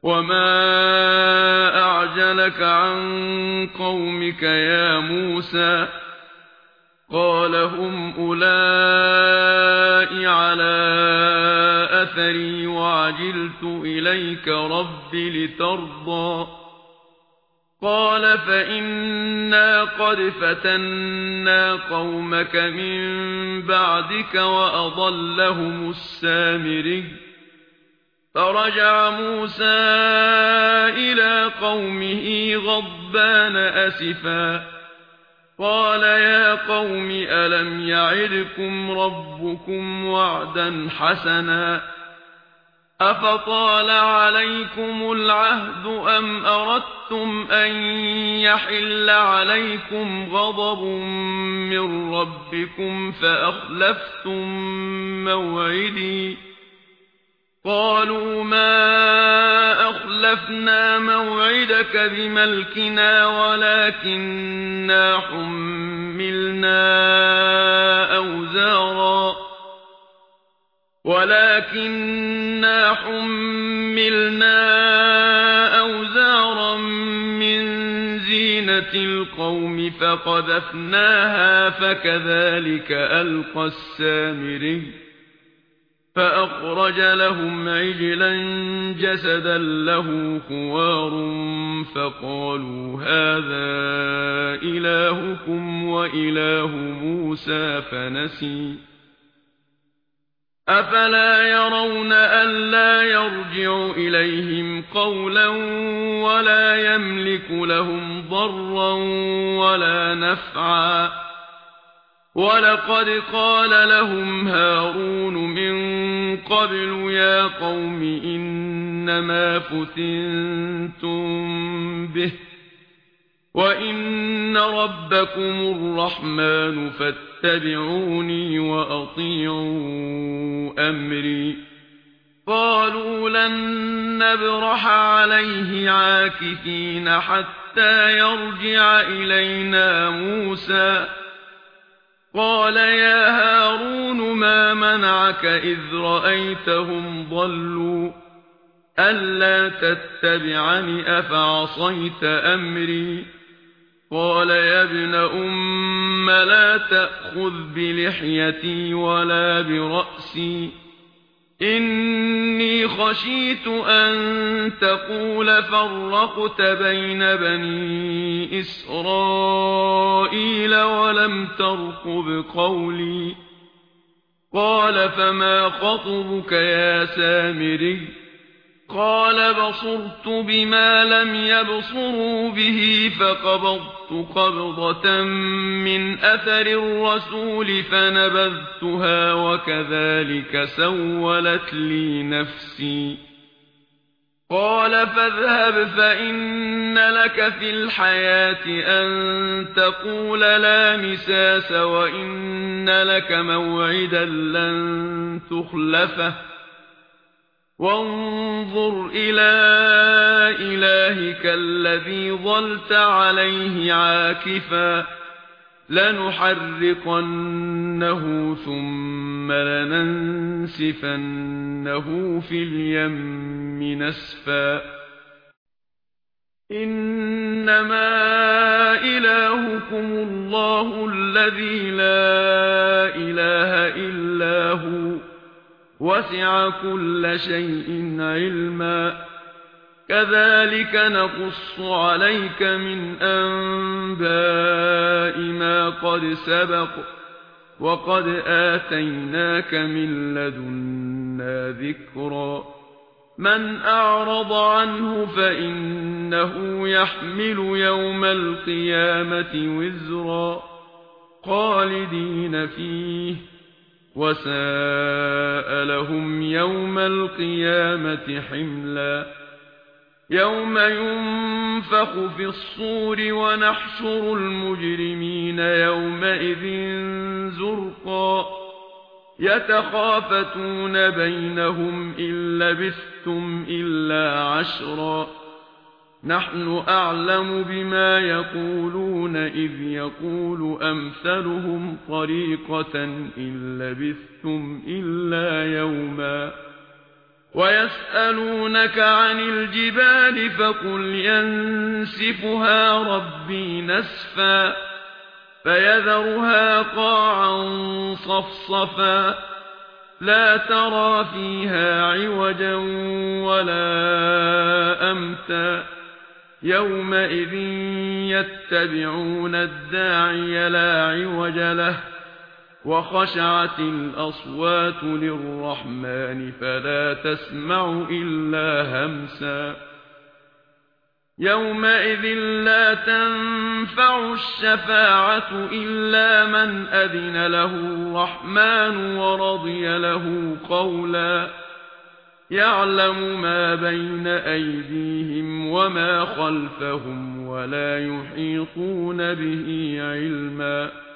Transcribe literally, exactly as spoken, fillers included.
وما أعجلك عن قومك يا موسى قال هم أولئك على أثري وعجلت إليك رب لترضى قال فإنا قد فتنا قومك من بعدك وأضلهم السامري فرجع موسى إلى قومه غضبان أسفا قال يا قوم ألم يعدكم ربكم وعدا حسنا أفطال عليكم العهد أم أردتم أن يحل عليكم غضب من ربكم فأخلفتم موعدي قالوا ما أخلفنا موعدك بملكنا ولكننا حملنا أوزارا ولكننا حملنا أوزارا من زينة القوم فقذفناها فكذلك ألقى السامري فأخرج لهم عجلا جسدا له خوار فقالوا هذا إلهكم وإله موسى فنسي أفلا يرون ألا يرجع إليهم قولا ولا يملك لهم ضرا ولا نفعا ولقد قال لهم هارون من قبل يا قوم إنما فتنتم به وإن ربكم الرحمن فاتبعوني وأطيعوا أمري قالوا لن نبرح عليه عاكفين حتى يرجع إلينا موسى قال يا هارون ما منعك إذ رأيتهم ضلوا ألا تتبعني أفعصيت أمري قال يا ابن أم لا تأخذ بلحيتي ولا برأسي إني خشيت أن تقول فرقت بين بني إسرائيل ولم ترقب قولي قال فما خطبك يا سامري قال بصرت بما لم يبصروا به فقبضت قبضة من أثر الرسول فنبذتها وكذلك سولت لي نفسي قال فاذهب فإن لك في الحياة أن تقول لا مساس وإن لك موعدا لن تخلفه وانظر إلى إلهك الذي ظلت عليه عاكفا لنحرقنه ثم لننسفنه في اليم نسفا إنما إلهكم الله الذي لا إله إلا هو وسع كل شيء علما كذلك نقص عليك من أنباء ما قد سبق وقد آتيناك من لدنا ذكرا من أعرض عنه فإنه يحمل يوم القيامة وزرا خالدين فيه وساء لهم يوم القيامة حملا يوم ينفخ في الصور ونحشر المجرمين يومئذ زرقا يتخافتون بينهم إن لبثتم إلا عشرا نحن أعلم بما يقولون إذ يقول أمثلهم طريقة إن لبثتم إلا يوما ويسألونك عن الجبال فقل ينسفها ربي نسفا فيذرها قاعا صفصفا لا ترى فيها عوجا ولا أمتا يومئذ يتبعون الداعي لا عوج له وخشعت الأصوات للرحمن فلا تسمع إلا همسا يومئذ لا تنفع الشفاعة إلا من أذن له الرحمن ورضي له قولا يعلم ما بين أيديهم وما خلفهم ولا يحيطون به علما